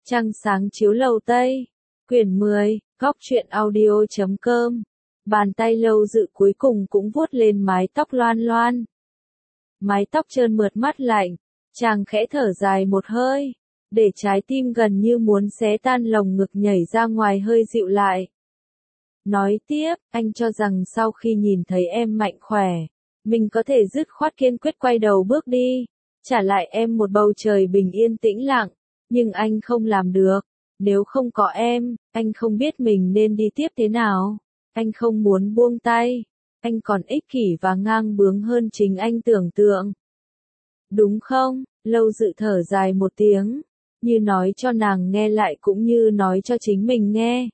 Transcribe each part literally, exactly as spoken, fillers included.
Trăng sáng chiếu lầu Tây. Quyển mười, góc truyện audio chấm com. Bàn tay Lâu Dự cuối cùng cũng vuốt lên mái tóc Loan Loan. Mái tóc trơn mượt mát lạnh, chàng khẽ thở dài một hơi, để trái tim gần như muốn xé tan lồng ngực nhảy ra ngoài hơi dịu lại. Nói tiếp, anh cho rằng sau khi nhìn thấy em mạnh khỏe, mình có thể dứt khoát kiên quyết quay đầu bước đi, trả lại em một bầu trời bình yên tĩnh lặng, nhưng anh không làm được. Nếu không có em, anh không biết mình nên đi tiếp thế nào. Anh không muốn buông tay. Anh còn ích kỷ và ngang bướng hơn chính anh tưởng tượng. Đúng không? Lâu Dự thở dài một tiếng, như nói cho nàng nghe lại cũng như nói cho chính mình nghe.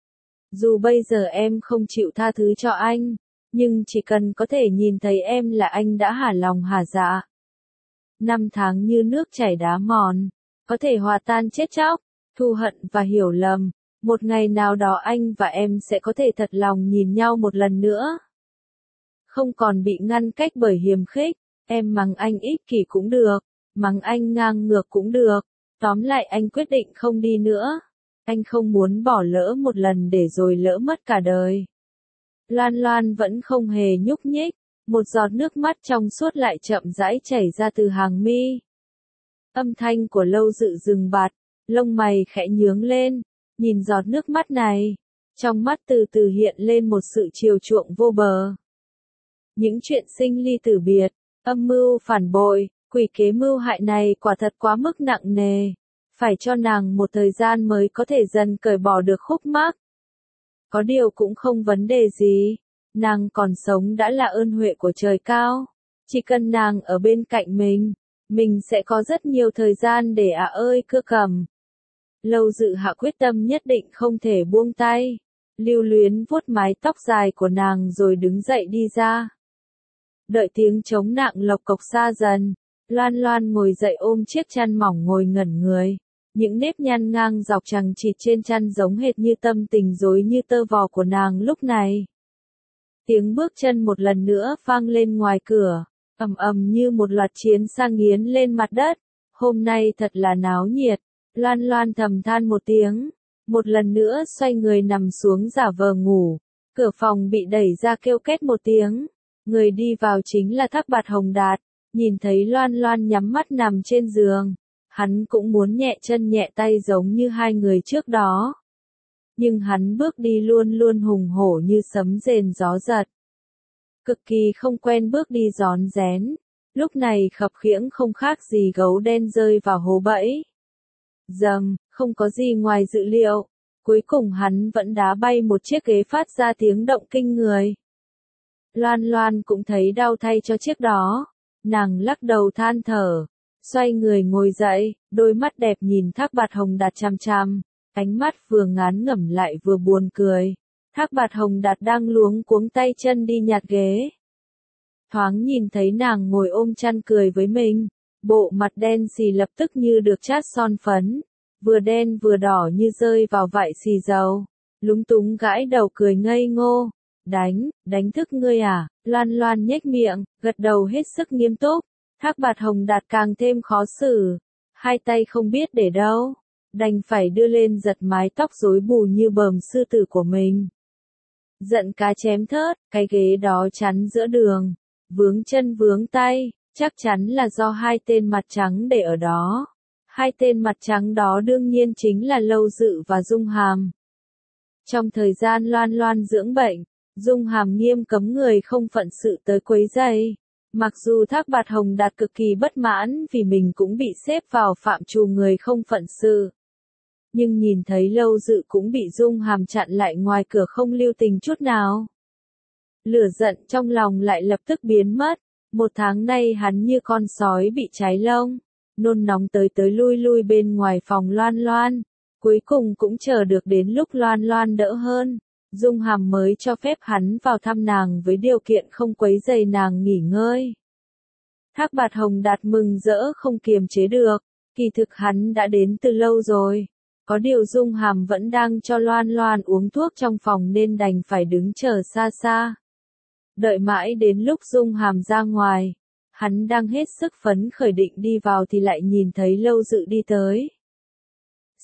Dù bây giờ em không chịu tha thứ cho anh, nhưng chỉ cần có thể nhìn thấy em là anh đã hả lòng hả dạ. Năm tháng như nước chảy đá mòn, có thể hòa tan chết chóc, thù hận và hiểu lầm. Một ngày nào đó anh và em sẽ có thể thật lòng nhìn nhau một lần nữa. Không còn bị ngăn cách bởi hiềm khích, em mắng anh ích kỷ cũng được, mắng anh ngang ngược cũng được. Tóm lại anh quyết định không đi nữa. Anh không muốn bỏ lỡ một lần để rồi lỡ mất cả đời. Loan Loan vẫn không hề nhúc nhích, một giọt nước mắt trong suốt lại chậm rãi chảy ra từ hàng mi. Âm thanh của Lâu Dự dừng bặt, lông mày khẽ nhướng lên, nhìn giọt nước mắt này, trong mắt từ từ hiện lên một sự chiều chuộng vô bờ. Những chuyện sinh ly tử biệt, âm mưu phản bội, quỷ kế mưu hại này quả thật quá mức nặng nề, phải cho nàng một thời gian mới có thể dần cởi bỏ được khúc mắc. Có điều cũng không vấn đề gì, nàng còn sống đã là ơn huệ của trời cao, chỉ cần nàng ở bên cạnh mình, mình sẽ có rất nhiều thời gian để à ơi cưa cầm. Lâu Dự hạ quyết tâm nhất định không thể buông tay, lưu luyến vuốt mái tóc dài của nàng rồi đứng dậy đi ra. Đợi tiếng trống nặng lộc cộc xa dần, Loan Loan ngồi dậy ôm chiếc chăn mỏng ngồi ngẩn người, những nếp nhăn ngang dọc chằng chịt trên chăn giống hệt như tâm tình rối như tơ vò của nàng lúc này. Tiếng bước chân một lần nữa vang lên ngoài cửa, ầm ầm như một loạt chiến xa nghiến lên mặt đất. Hôm nay thật là náo nhiệt. Loan Loan thầm than một tiếng, một lần nữa xoay người nằm xuống giả vờ ngủ. Cửa phòng bị đẩy ra kêu két một tiếng, người đi vào chính là Thác Bạt Hồng Đạt. Nhìn thấy Loan Loan nhắm mắt nằm trên giường, hắn cũng muốn nhẹ chân nhẹ tay giống như hai người trước đó. Nhưng hắn bước đi luôn luôn hùng hổ như sấm rền gió giật. Cực kỳ không quen bước đi rón rén, lúc này khập khiễng không khác gì gấu đen rơi vào hố bẫy. Dầm, không có gì ngoài dự liệu, cuối cùng hắn vẫn đá bay một chiếc ghế phát ra tiếng động kinh người. Loan Loan cũng thấy đau thay cho chiếc đó, nàng lắc đầu than thở, xoay người ngồi dậy, đôi mắt đẹp nhìn Thác Bạt Hồng Đạt chằm chằm, ánh mắt vừa ngán ngẩm lại vừa buồn cười. Thác Bạt Hồng Đạt đang luống cuống tay chân đi nhặt ghế. Thoáng nhìn thấy nàng ngồi ôm chăn cười với mình, bộ mặt đen xì lập tức như được chát son phấn, vừa đen vừa đỏ như rơi vào vại xì dầu, lúng túng gãi đầu cười ngây ngô. Đánh, đánh thức ngươi à? Loan Loan nhếch miệng, gật đầu hết sức nghiêm túc. Thác Bạt Hồng Đạt càng thêm khó xử, hai tay không biết để đâu, đành phải đưa lên giật mái tóc rối bù như bờm sư tử của mình. Giận cá chém thớt, cái ghế đó chắn giữa đường, vướng chân vướng tay, chắc chắn là do hai tên mặt trắng để ở đó. Hai tên mặt trắng đó đương nhiên chính là Lâu Dự và Dung Hàm. Trong thời gian Loan Loan dưỡng bệnh, Dung Hàm nghiêm cấm người không phận sự tới quấy rầy. Mặc dù Thác Bạt Hồng Đạt cực kỳ bất mãn vì mình cũng bị xếp vào phạm trù người không phận sự. Nhưng nhìn thấy Lâu Dự cũng bị Dung Hàm chặn lại ngoài cửa không lưu tình chút nào. Lửa giận trong lòng lại lập tức biến mất, một tháng nay hắn như con sói bị cháy lông, nôn nóng tới tới lui lui bên ngoài phòng Loan Loan, cuối cùng cũng chờ được đến lúc Loan Loan đỡ hơn. Dung Hàm mới cho phép hắn vào thăm nàng với điều kiện không quấy rầy nàng nghỉ ngơi. Thác Bạt Hồng Đạt mừng rỡ không kiềm chế được, kỳ thực hắn đã đến từ lâu rồi. Có điều Dung Hàm vẫn đang cho Loan Loan uống thuốc trong phòng nên đành phải đứng chờ xa xa. Đợi mãi đến lúc Dung Hàm ra ngoài, hắn đang hết sức phấn khởi định đi vào thì lại nhìn thấy Lâu Dự đi tới.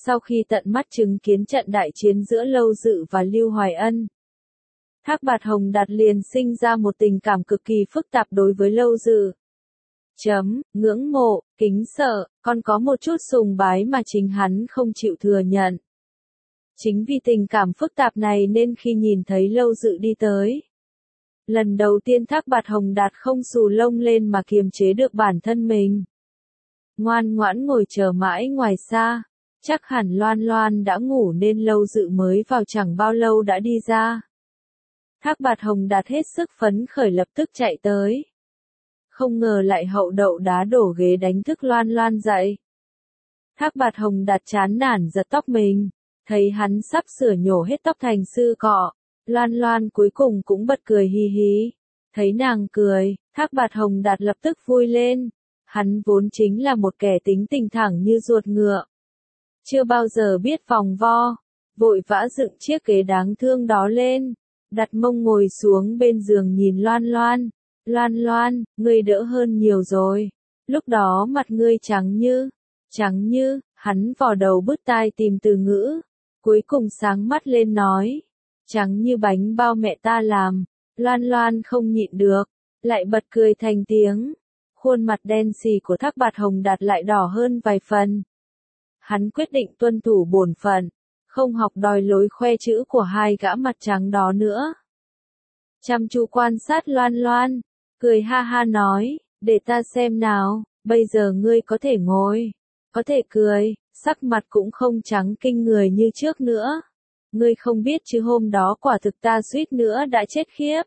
Sau khi tận mắt chứng kiến trận đại chiến giữa Lâu Dự và Lưu Hoài Ân, Thác Bạt Hồng Đạt liền sinh ra một tình cảm cực kỳ phức tạp đối với Lâu Dự. Chấm, ngưỡng mộ, kính sợ, còn có một chút sùng bái mà chính hắn không chịu thừa nhận. Chính vì tình cảm phức tạp này nên khi nhìn thấy Lâu Dự đi tới, lần đầu tiên Thác Bạt Hồng Đạt không xù lông lên mà kiềm chế được bản thân mình. Ngoan ngoãn ngồi chờ mãi ngoài xa, chắc hẳn Loan Loan đã ngủ nên Lâu Dự mới vào chẳng bao lâu đã đi ra. Thác Bạt Hồng Đạt hết sức phấn khởi lập tức chạy tới. Không ngờ lại hậu đậu đá đổ ghế đánh thức Loan Loan dậy. Thác Bạt Hồng Đạt chán nản giật tóc mình, thấy hắn sắp sửa nhổ hết tóc thành sư cọ. Loan Loan cuối cùng cũng bật cười hi hí. Thấy nàng cười, Thác Bạt Hồng Đạt lập tức vui lên. Hắn vốn chính là một kẻ tính tình thẳng như ruột ngựa. Chưa bao giờ biết vòng vo, vội vã dựng chiếc ghế đáng thương đó lên, đặt mông ngồi xuống bên giường nhìn Loan Loan. Loan Loan, ngươi đỡ hơn nhiều rồi. Lúc đó mặt ngươi trắng như, trắng như, hắn vò đầu bứt tai tìm từ ngữ. Cuối cùng sáng mắt lên nói, trắng như bánh bao mẹ ta làm. Loan Loan không nhịn được, lại bật cười thành tiếng. Khuôn mặt đen xì của Thác Bạt Hồng Đạt lại đỏ hơn vài phần. Hắn quyết định tuân thủ bổn phận, không học đòi lối khoe chữ của hai gã mặt trắng đó nữa. Chăm chú quan sát Loan Loan, cười ha ha nói, để ta xem nào, bây giờ ngươi có thể ngồi, có thể cười, sắc mặt cũng không trắng kinh người như trước nữa. Ngươi không biết chứ hôm đó quả thực ta suýt nữa đã chết khiếp.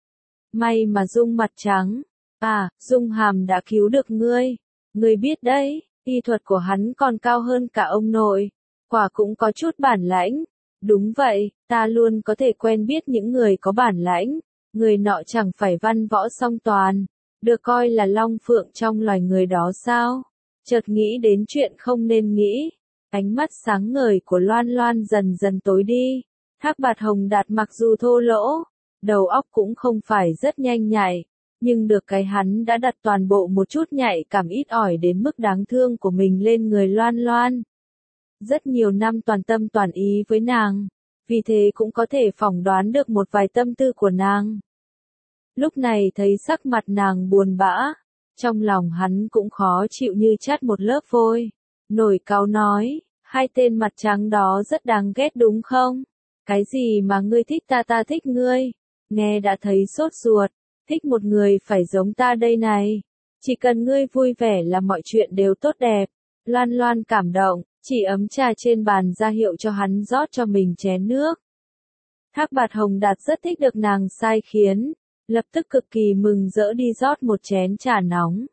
May mà Dung mặt trắng, à, Dung Hàm đã cứu được ngươi. Ngươi biết đấy, y thuật của hắn còn cao hơn cả ông nội, quả cũng có chút bản lãnh. Đúng vậy, ta luôn có thể quen biết những người có bản lãnh. Người nọ chẳng phải văn võ song toàn, được coi là long phượng trong loài người đó sao? Chợt nghĩ đến chuyện không nên nghĩ, ánh mắt sáng ngời của Loan Loan dần dần tối đi. Thác Bạt Hồng Đạt mặc dù thô lỗ, đầu óc cũng không phải rất nhanh nhạy, nhưng được cái hắn đã đặt toàn bộ một chút nhạy cảm ít ỏi đến mức đáng thương của mình lên người Loan Loan. Rất nhiều năm toàn tâm toàn ý với nàng, vì thế cũng có thể phỏng đoán được một vài tâm tư của nàng. Lúc này thấy sắc mặt nàng buồn bã, trong lòng hắn cũng khó chịu như chát một lớp vôi. Nổi cáu nói, hai tên mặt trắng đó rất đáng ghét đúng không? Cái gì mà ngươi thích ta ta thích ngươi? Nghe đã thấy sốt ruột, thích một người phải giống ta đây này. Chỉ cần ngươi vui vẻ là mọi chuyện đều tốt đẹp. Loan Loan cảm động, chỉ ấm trà trên bàn ra hiệu cho hắn rót cho mình chén nước. Thác Bạt Hồng Đạt rất thích được nàng sai khiến, lập tức cực kỳ mừng rỡ đi rót một chén trà nóng.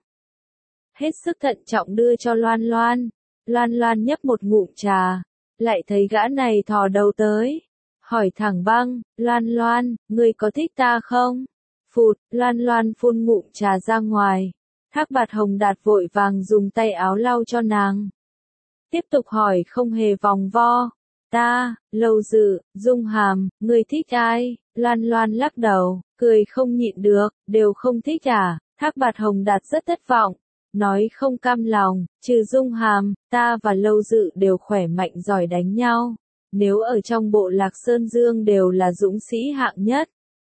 Hết sức thận trọng đưa cho Loan Loan. Loan Loan nhấp một ngụm trà, lại thấy gã này thò đầu tới, hỏi thẳng băng, Loan Loan, ngươi có thích ta không? Phụt, Loan Loan phun ngụm trà ra ngoài. Thác Bạt Hồng Đạt vội vàng dùng tay áo lau cho nàng. Tiếp tục hỏi không hề vòng vo. Ta, Lâu Dự, Dung Hàm, ngươi thích ai? Loan Loan lắc đầu, cười không nhịn được, đều không thích à? Thác Bạt Hồng Đạt rất thất vọng, nói không cam lòng, trừ Dung Hàm, ta và Lâu Dự đều khỏe mạnh giỏi đánh nhau. Nếu ở trong bộ lạc Sơn Dương đều là dũng sĩ hạng nhất.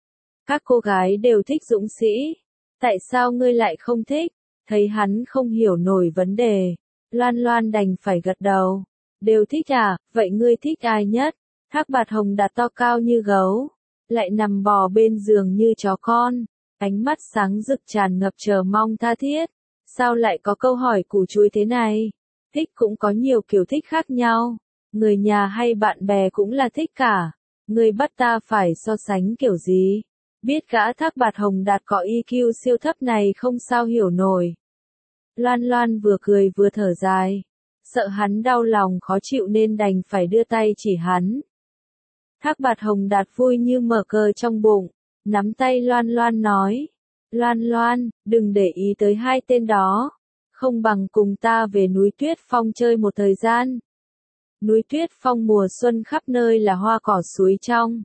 Các cô gái đều thích dũng sĩ. Tại sao ngươi lại không thích? Thấy hắn không hiểu nổi vấn đề. Loan Loan đành phải gật đầu. Đều thích à, vậy ngươi thích ai nhất? Thác Bạt Hồng Đạt to cao như gấu, lại nằm bò bên giường như chó con, ánh mắt sáng rực tràn ngập chờ mong tha thiết. Sao lại có câu hỏi củ chuối thế này? Thích cũng có nhiều kiểu thích khác nhau, người nhà hay bạn bè cũng là thích cả. Ngươi bắt ta phải so sánh kiểu gì? Biết gã Thác Bạt Hồng Đạt có i kiu siêu thấp này không sao hiểu nổi. Loan Loan vừa cười vừa thở dài, sợ hắn đau lòng khó chịu nên đành phải đưa tay chỉ hắn. Thác Bạt Hồng Đạt vui như mở cờ trong bụng, nắm tay Loan Loan nói, Loan Loan, đừng để ý tới hai tên đó, không bằng cùng ta về núi Tuyết Phong chơi một thời gian. Núi Tuyết Phong mùa xuân khắp nơi là hoa cỏ suối trong.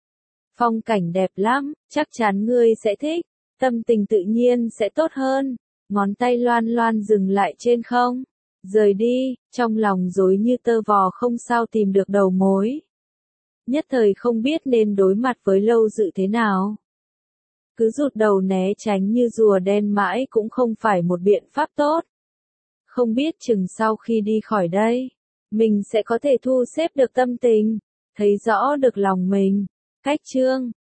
Phong cảnh đẹp lắm, chắc chắn ngươi sẽ thích, tâm tình tự nhiên sẽ tốt hơn. Ngón tay Loan Loan dừng lại trên không Rời đi, trong lòng rối như tơ vò không sao tìm được đầu mối. Nhất thời không biết nên đối mặt với Lâu Dự thế nào. Cứ rụt đầu né tránh như rùa đen mãi cũng không phải một biện pháp tốt. Không biết chừng sau khi đi khỏi đây, mình sẽ có thể thu xếp được tâm tình, thấy rõ được lòng mình. Cách chương